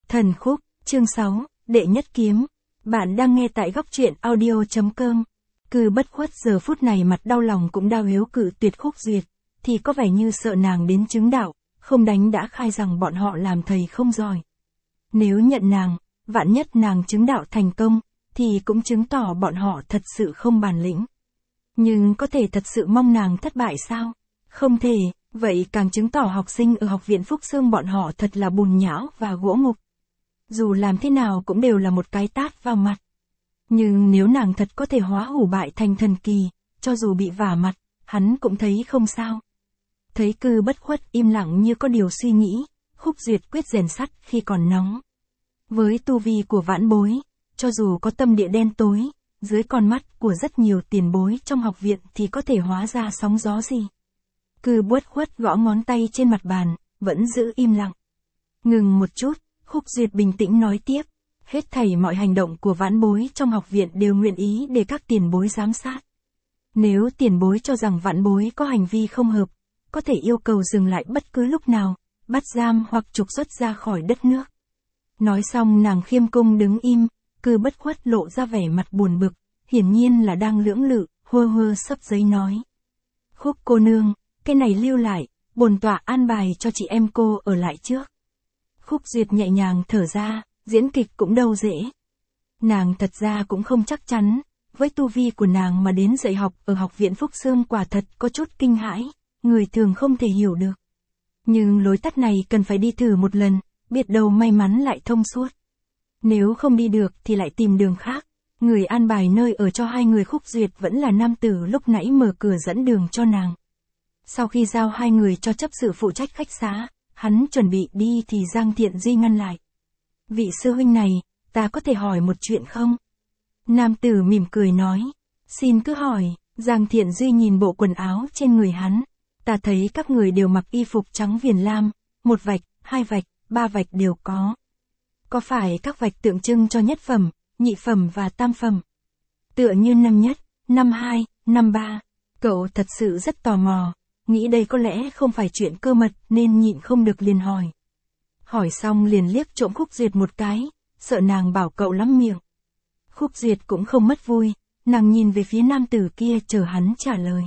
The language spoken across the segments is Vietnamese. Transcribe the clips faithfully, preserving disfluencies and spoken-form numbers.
Thần khúc, chương sáu, đệ nhất kiếm. Bạn đang nghe tại góc truyện audio.com. Cư Bất Khuất giờ phút này mặt đau lòng cũng đau hiếu cự tuyệt Khúc Duyệt, thì có vẻ như sợ nàng đến chứng đạo, không đánh đã khai rằng bọn họ làm thầy không giỏi. Nếu nhận nàng, vạn nhất nàng chứng đạo thành công, thì cũng chứng tỏ bọn họ thật sự không bản lĩnh. Nhưng có thể thật sự mong nàng thất bại sao? Không thể, vậy càng chứng tỏ học sinh ở học viện Phúc Sương bọn họ thật là bùn nhão và gỗ mục. Dù làm thế nào cũng đều là một cái tát vào mặt. Nhưng nếu nàng thật có thể hóa hủ bại thành thần kỳ, cho dù bị vả mặt, hắn cũng thấy không sao. Thấy Cư Bất Khuất im lặng như có điều suy nghĩ, Khúc Duyệt quyết rèn sắt khi còn nóng. Với tu vi của vãn bối, cho dù có tâm địa đen tối, dưới con mắt của rất nhiều tiền bối trong học viện thì có thể hóa ra sóng gió gì. Cư Bất Khuất gõ ngón tay trên mặt bàn, vẫn giữ im lặng. Ngừng một chút, Khúc Duyệt bình tĩnh nói tiếp, hết thảy mọi hành động của vãn bối trong học viện đều nguyện ý để các tiền bối giám sát. Nếu tiền bối cho rằng vãn bối có hành vi không hợp, có thể yêu cầu dừng lại bất cứ lúc nào, bắt giam hoặc trục xuất ra khỏi đất nước. Nói xong nàng khiêm cung đứng im, Cư Bất Khuất lộ ra vẻ mặt buồn bực, hiển nhiên là đang lưỡng lự, hơ hơ sấp giấy nói. Khúc cô nương, cái này lưu lại, bổn tọa an bài cho chị em cô ở lại trước. Khúc Duyệt nhẹ nhàng thở ra, diễn kịch cũng đâu dễ. Nàng thật ra cũng không chắc chắn, với tu vi của nàng mà đến dạy học ở học viện Phúc Sương quả thật có chút kinh hãi, người thường không thể hiểu được. Nhưng lối tắt này cần phải đi thử một lần, biết đâu may mắn lại thông suốt. Nếu không đi được thì lại tìm đường khác, người an bài nơi ở cho hai người Khúc Duyệt vẫn là nam tử lúc nãy mở cửa dẫn đường cho nàng. Sau khi giao hai người cho chấp sự phụ trách khách xá, hắn chuẩn bị đi thì Giang Thiện Duy ngăn lại. Vị sư huynh này, ta có thể hỏi một chuyện không? Nam tử mỉm cười nói, xin cứ hỏi. Giang Thiện Duy nhìn bộ quần áo trên người hắn, ta thấy các người đều mặc y phục trắng viền lam, một vạch, hai vạch, ba vạch đều có. Có phải các vạch tượng trưng cho nhất phẩm, nhị phẩm và tam phẩm? Tựa như năm nhất, năm hai, năm ba, cậu thật sự rất tò mò. Nghĩ đây có lẽ không phải chuyện cơ mật nên nhịn không được liền hỏi. Hỏi xong liền liếc trộm Khúc Duyệt một cái, sợ nàng bảo cậu lắm miệng. Khúc Duyệt cũng không mất vui, nàng nhìn về phía nam tử kia chờ hắn trả lời.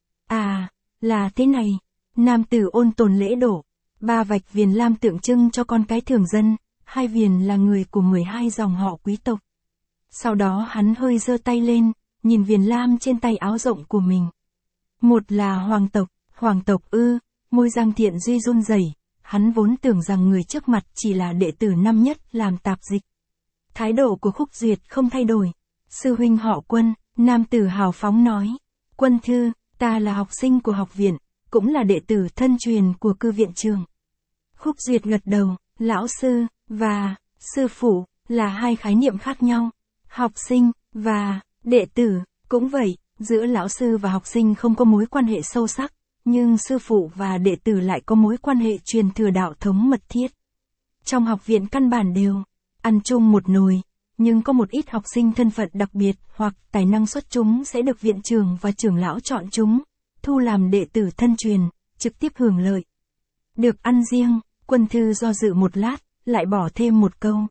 À, là thế này, nam tử ôn tồn lễ độ, ba vạch viền lam tượng trưng cho con cái thường dân, hai viền là người của mười hai dòng họ quý tộc. Sau đó hắn hơi giơ tay lên, nhìn viền lam trên tay áo rộng của mình. Một là hoàng tộc. Hoàng tộc ư, môi Giang Thiện Duy run rẩy, hắn vốn tưởng rằng người trước mặt chỉ là đệ tử năm nhất làm tạp dịch. Thái độ của Khúc Duyệt không thay đổi. Sư huynh họ Quân, nam tử hào phóng nói. Quân thư, ta là học sinh của học viện, cũng là đệ tử thân truyền của Cư viện trường. Khúc Duyệt gật đầu, lão sư, và, sư phụ, là hai khái niệm khác nhau. Học sinh, và, đệ tử, cũng vậy, giữa lão sư và học sinh không có mối quan hệ sâu sắc. Nhưng sư phụ và đệ tử lại có mối quan hệ truyền thừa đạo thống mật thiết. Trong học viện căn bản đều ăn chung một nồi, nhưng có một ít học sinh thân phận đặc biệt hoặc tài năng xuất chúng sẽ được viện trưởng và trưởng lão chọn chúng, thu làm đệ tử thân truyền, trực tiếp hưởng lợi. Được ăn riêng, Quân thư do dự một lát, lại bỏ thêm một câu.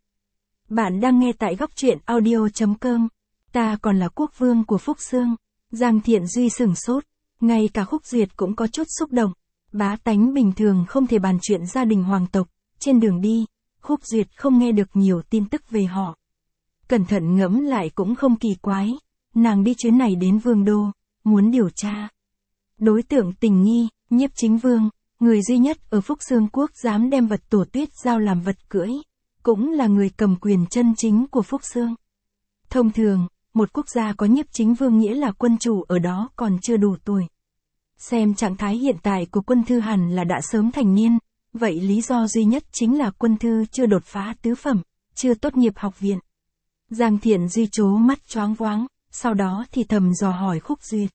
Bạn đang nghe tại góc truyện audio.com. Ta còn là quốc vương của Phúc Sương. Giang Thiện Duy sửng sốt. Ngay cả Khúc Duyệt cũng có chút xúc động. Bá tánh bình thường không thể bàn chuyện gia đình hoàng tộc. Trên đường đi, Khúc Duyệt không nghe được nhiều tin tức về họ. Cẩn thận ngẫm lại cũng không kỳ quái. Nàng đi chuyến này đến Vương Đô, muốn điều tra. Đối tượng tình nghi, Nhiếp Chính Vương, người duy nhất ở Phúc Sương Quốc dám đem vật tổ tuyết giao làm vật cưỡi. Cũng là người cầm quyền chân chính của Phúc Sương. Thông thường, một quốc gia có Nhiếp Chính Vương nghĩa là quân chủ ở đó còn chưa đủ tuổi. Xem trạng thái hiện tại của Quân thư hẳn là đã sớm thành niên, vậy lý do duy nhất chính là Quân thư chưa đột phá tứ phẩm, chưa tốt nghiệp học viện. Giang Thiện Duy trố mắt choáng váng, sau đó thì thầm dò hỏi Khúc Duyệt.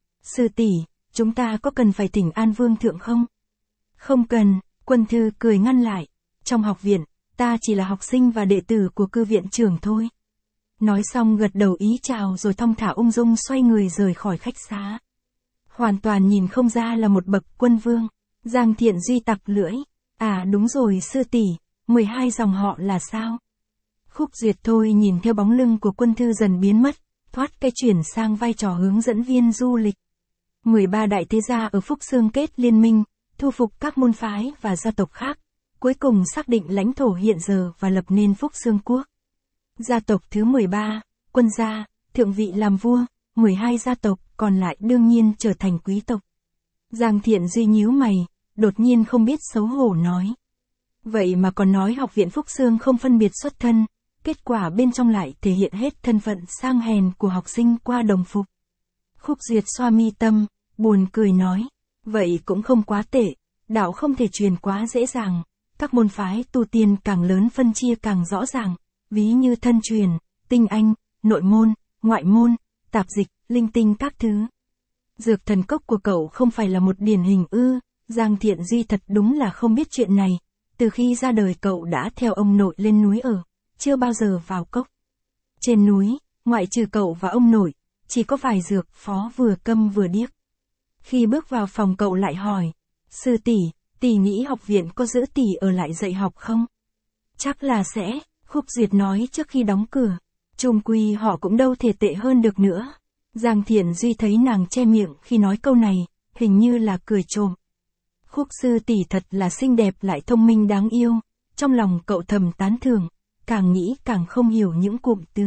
Sư tỷ, chúng ta có cần phải thỉnh An Vương thượng không? Không cần, Quân thư cười ngăn lại. Trong học viện, ta chỉ là học sinh và đệ tử của Cư viện trưởng thôi. Nói xong gật đầu ý chào rồi thong thả ung dung xoay người rời khỏi khách xá. Hoàn toàn nhìn không ra là một bậc quân vương. Giang Thiện Duy tặc lưỡi. À đúng rồi sư tỷ, mười hai dòng họ là sao? Khúc Duyệt thôi nhìn theo bóng lưng của Quân Thư dần biến mất, thoát cái chuyển sang vai trò hướng dẫn viên du lịch. mười ba đại thế gia ở Phúc Xương kết liên minh, thu phục các môn phái và gia tộc khác, cuối cùng xác định lãnh thổ hiện giờ và lập nên Phúc Xương quốc. Gia tộc thứ mười ba, Quân gia, thượng vị làm vua, mười hai gia tộc còn lại đương nhiên trở thành quý tộc. Giang Thiện Duy nhíu mày, đột nhiên không biết xấu hổ nói. Vậy mà còn nói học viện Phúc Xương không phân biệt xuất thân, kết quả bên trong lại thể hiện hết thân phận sang hèn của học sinh qua đồng phục. Khúc Duyệt xoa mi tâm, buồn cười nói, vậy cũng không quá tệ, đạo không thể truyền quá dễ dàng, các môn phái tu tiên càng lớn phân chia càng rõ ràng, ví như thân truyền, tinh anh, nội môn, ngoại môn, tạp dịch, linh tinh các thứ. Dược thần cốc của cậu không phải là một điển hình ư? Giang Thiện Duy thật đúng là không biết chuyện này, từ khi ra đời cậu đã theo ông nội lên núi ở, chưa bao giờ vào cốc. Trên núi, ngoại trừ cậu và ông nội, chỉ có vài dược phó vừa câm vừa điếc. Khi bước vào phòng cậu lại hỏi, sư tỷ, tỷ nghĩ học viện có giữ tỷ ở lại dạy học không? Chắc là sẽ, Khúc Duyệt nói trước khi đóng cửa. Chung quy họ cũng đâu thể tệ hơn được nữa. Giang Thiện Duy thấy nàng che miệng khi nói câu này, hình như là cười trộm. Khúc sư tỷ thật là xinh đẹp lại thông minh đáng yêu, trong lòng cậu thầm tán thưởng, càng nghĩ càng không hiểu những cụm từ.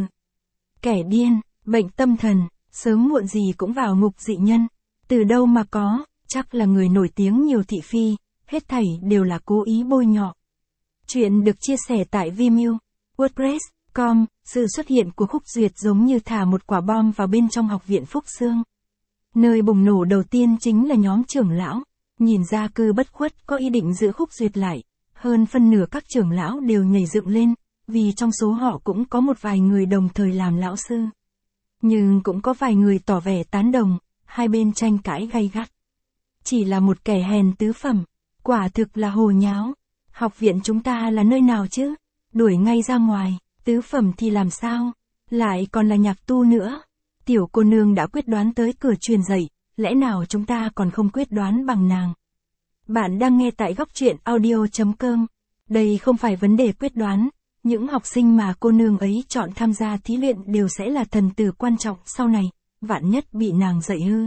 Kẻ điên, bệnh tâm thần, sớm muộn gì cũng vào ngục dị nhân, từ đâu mà có, chắc là người nổi tiếng nhiều thị phi, hết thảy đều là cố ý bôi nhọ. Chuyện được chia sẻ tại Vimeo, WordPress chấm com, sự xuất hiện của Khúc Duyệt giống như thả một quả bom vào bên trong học viện Phúc Xương. Nơi bùng nổ đầu tiên chính là nhóm trưởng lão, nhìn ra Cư Bất Khuất có ý định giữ Khúc Duyệt lại, hơn phân nửa các trưởng lão đều nhảy dựng lên, vì trong số họ cũng có một vài người đồng thời làm lão sư. Nhưng cũng có vài người tỏ vẻ tán đồng, hai bên tranh cãi gay gắt. Chỉ là một kẻ hèn tứ phẩm, quả thực là hồ nháo. Học viện chúng ta là nơi nào chứ? Đuổi ngay ra ngoài, tứ phẩm thì làm sao? Lại còn là nhạc tu nữa. Tiểu cô nương đã quyết đoán tới cửa truyền dạy, lẽ nào chúng ta còn không quyết đoán bằng nàng? Bạn đang nghe tại góc truyện audio chấm com. Đây không phải vấn đề quyết đoán, những học sinh mà cô nương ấy chọn tham gia thí luyện đều sẽ là thần tử quan trọng sau này, vạn nhất bị nàng dạy hư.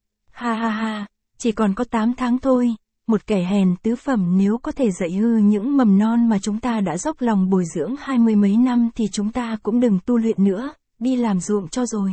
Ha ha ha, chỉ còn có tám tháng thôi, một kẻ hèn tứ phẩm nếu có thể dạy hư những mầm non mà chúng ta đã dốc lòng bồi dưỡng hai mươi mấy năm thì chúng ta cũng đừng tu luyện nữa, đi làm ruộng cho rồi.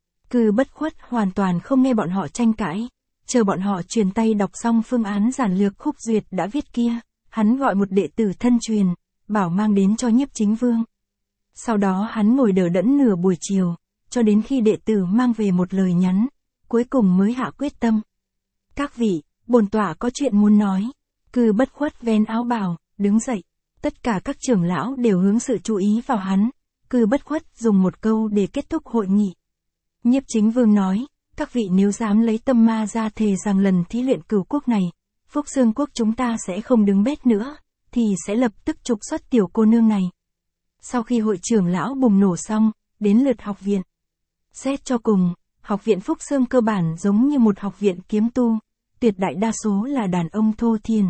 Cư Bất Khuất hoàn toàn không nghe bọn họ tranh cãi, chờ bọn họ truyền tay đọc xong phương án giản lược Khúc Duyệt đã viết kia, hắn gọi một đệ tử thân truyền, bảo mang đến cho Nhiếp Chính Vương. Sau đó hắn ngồi đờ đẫn nửa buổi chiều, cho đến khi đệ tử mang về một lời nhắn, cuối cùng mới hạ quyết tâm. Các vị, bổn tọa có chuyện muốn nói. Cư Bất Khuất vén áo bào, đứng dậy. Tất cả các trưởng lão đều hướng sự chú ý vào hắn. Cư Bất Khuất dùng một câu để kết thúc hội nghị. Nhiếp Chính Vương nói, các vị nếu dám lấy tâm ma ra thề rằng lần thí luyện cửu quốc này, Phúc Xương quốc chúng ta sẽ không đứng bét nữa, thì sẽ lập tức trục xuất tiểu cô nương này. Sau khi hội trưởng lão bùng nổ xong, đến lượt học viện. Xét cho cùng, học viện Phúc Xương cơ bản giống như một học viện kiếm tu, tuyệt đại đa số là đàn ông thô thiển.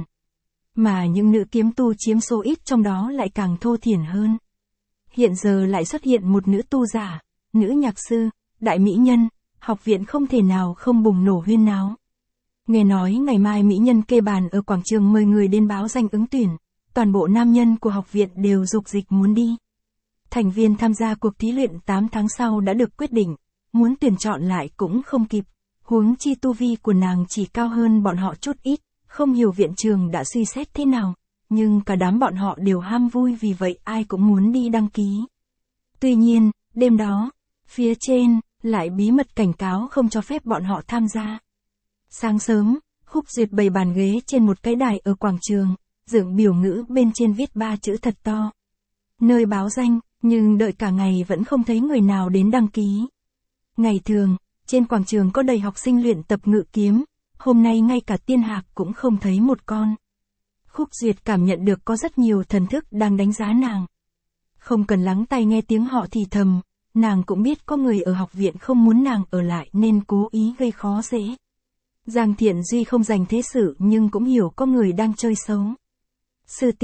Mà những nữ kiếm tu chiếm số ít trong đó lại càng thô thiển hơn. Hiện giờ lại xuất hiện một nữ tu giả, nữ nhạc sư, đại mỹ nhân, học viện không thể nào không bùng nổ huyên náo. Nghe nói ngày mai mỹ nhân kê bàn ở quảng trường mời người đến báo danh ứng tuyển, toàn bộ nam nhân của học viện đều dục dịch muốn đi. Thành viên tham gia cuộc thí luyện tám tháng sau đã được quyết định, muốn tuyển chọn lại cũng không kịp, huống chi tu vi của nàng chỉ cao hơn bọn họ chút ít, không hiểu viện trường đã suy xét thế nào, nhưng cả đám bọn họ đều ham vui vì vậy ai cũng muốn đi đăng ký. Tuy nhiên, đêm đó, phía trên, lại bí mật cảnh cáo không cho phép bọn họ tham gia. Sáng sớm, Khúc Duyệt bày bàn ghế trên một cái đài ở quảng trường, dựng biểu ngữ bên trên viết ba chữ thật to. Nơi báo danh, nhưng đợi cả ngày vẫn không thấy người nào đến đăng ký. Ngày thường, trên quảng trường có đầy học sinh luyện tập ngự kiếm, hôm nay ngay cả tiên hạc cũng không thấy một con. Khúc Duyệt cảm nhận được có rất nhiều thần thức đang đánh giá nàng. Không cần lắng tai nghe tiếng họ thì thầm, nàng cũng biết có người ở học viện không muốn nàng ở lại nên cố ý gây khó dễ. Giang Thiện Duy không dành thế sự nhưng cũng hiểu có người đang chơi xấu. Sư tỷ,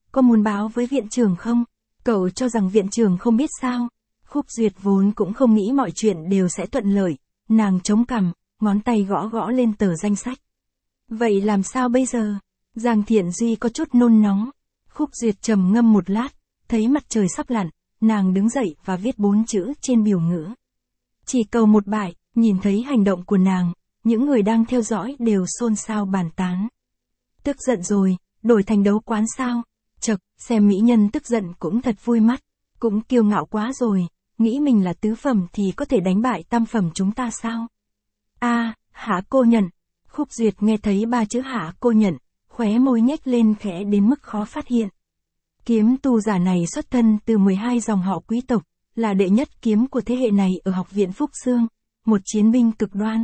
có muốn báo với viện trưởng không? Cậu cho rằng viện trưởng không biết sao? Khúc Duyệt vốn cũng không nghĩ mọi chuyện đều sẽ thuận lợi, nàng chống cằm, ngón tay gõ gõ lên tờ danh sách. Vậy làm sao bây giờ? Giang Thiện Duy có chút nôn nóng. Khúc Duyệt trầm ngâm một lát, thấy mặt trời sắp lặn, nàng đứng dậy và viết bốn chữ trên biểu ngữ. Chỉ cầu một bại, nhìn thấy hành động của nàng, những người đang theo dõi đều xôn xao bàn tán. Tức giận rồi, đổi thành đấu quán sao? Chậc, xem mỹ nhân tức giận cũng thật vui mắt, cũng kiêu ngạo quá rồi, nghĩ mình là tứ phẩm thì có thể đánh bại tam phẩm chúng ta sao? A, à, Hạ Cô Nhận. Khúc Duyệt nghe thấy ba chữ Hạ Cô Nhận, khóe môi nhếch lên khẽ đến mức khó phát hiện. Kiếm tu giả này xuất thân từ mười hai dòng họ quý tộc, là đệ nhất kiếm của thế hệ này ở học viện Phúc Xương, một chiến binh cực đoan.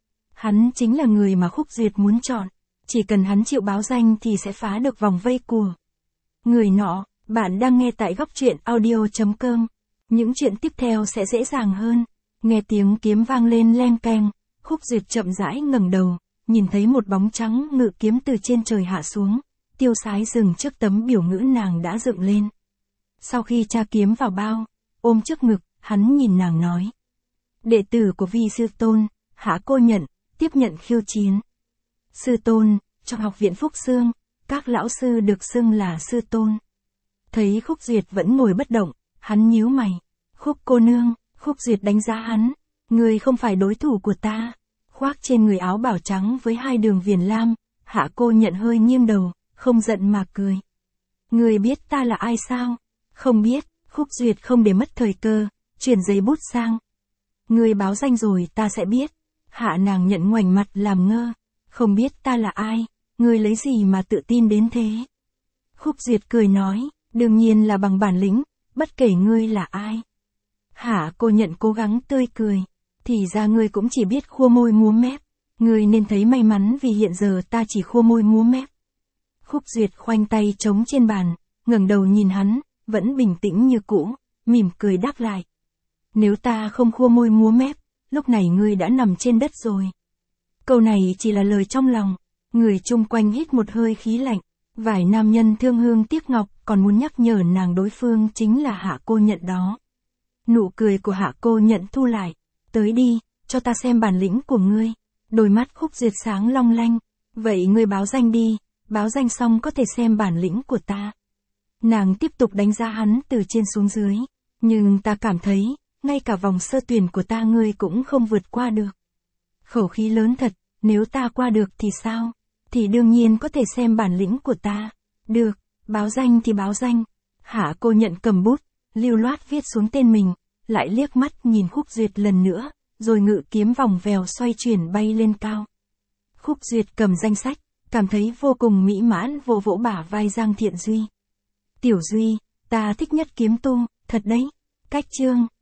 Hắn chính là người mà Khúc Duyệt muốn chọn, chỉ cần hắn chịu báo danh thì sẽ phá được vòng vây của người nọ. Bạn đang nghe tại góc truyện audio chấm com. Những chuyện tiếp theo sẽ dễ dàng hơn. Nghe tiếng kiếm vang lên len keng, Khúc Duyệt chậm rãi ngẩng đầu, nhìn thấy một bóng trắng ngự kiếm từ trên trời hạ xuống, tiêu sái dừng trước tấm biểu ngữ nàng đã dựng lên. Sau khi tra kiếm vào bao, ôm trước ngực, hắn nhìn nàng nói. Đệ tử của Vi Sư Tôn, Hạ Cô Nhận, tiếp nhận khiêu chiến. Sư Tôn, trong học viện Phúc Xương, các lão sư được xưng là Sư Tôn. Thấy Khúc Duyệt vẫn ngồi bất động, hắn nhíu mày. Khúc cô nương, Khúc Duyệt đánh giá hắn. Người không phải đối thủ của ta. Khoác trên người áo bảo trắng với hai đường viền lam, Hạ Cô Nhận hơi nghiêng đầu, không giận mà cười. Người biết ta là ai sao? Không biết. Khúc Duyệt không để mất thời cơ, chuyển giấy bút sang. Người báo danh rồi ta sẽ biết. Hạ nàng Nhận ngoảnh mặt làm ngơ. Không biết ta là ai, người lấy gì mà tự tin đến thế? Khúc Duyệt cười nói, đương nhiên là bằng bản lĩnh, bất kể ngươi là ai. Hạ Cô Nhận cố gắng tươi cười. Thì ra ngươi cũng chỉ biết khua môi múa mép. Ngươi nên thấy may mắn vì hiện giờ ta chỉ khua môi múa mép. Khúc Duyệt khoanh tay trống trên bàn, ngẩng đầu nhìn hắn, vẫn bình tĩnh như cũ, mỉm cười đáp lại. Nếu ta không khua môi múa mép, lúc này ngươi đã nằm trên đất rồi. Câu này chỉ là lời trong lòng, người chung quanh hít một hơi khí lạnh, vài nam nhân thương hương tiếc ngọc còn muốn nhắc nhở nàng đối phương chính là Hạ Cô Nhận đó. Nụ cười của Hạ Cô Nhận thu lại, tới đi, cho ta xem bản lĩnh của ngươi. Đôi mắt Khúc Duyệt sáng long lanh, vậy ngươi báo danh đi, báo danh xong có thể xem bản lĩnh của ta. Nàng tiếp tục đánh giá hắn từ trên xuống dưới, nhưng ta cảm thấy, ngay cả vòng sơ tuyển của ta ngươi cũng không vượt qua được. Khẩu khí lớn thật, nếu ta qua được thì sao? Thì đương nhiên có thể xem bản lĩnh của ta. Được, báo danh thì báo danh. Hạ Cô Nhận cầm bút, lưu loát viết xuống tên mình, lại liếc mắt nhìn Khúc Duyệt lần nữa, rồi ngự kiếm vòng vèo xoay chuyển bay lên cao. Khúc Duyệt cầm danh sách, cảm thấy vô cùng mỹ mãn, vỗ vỗ bả vai Giang Thiện Duy. Tiểu Duy, ta thích nhất kiếm tu, thật đấy. Cách chương.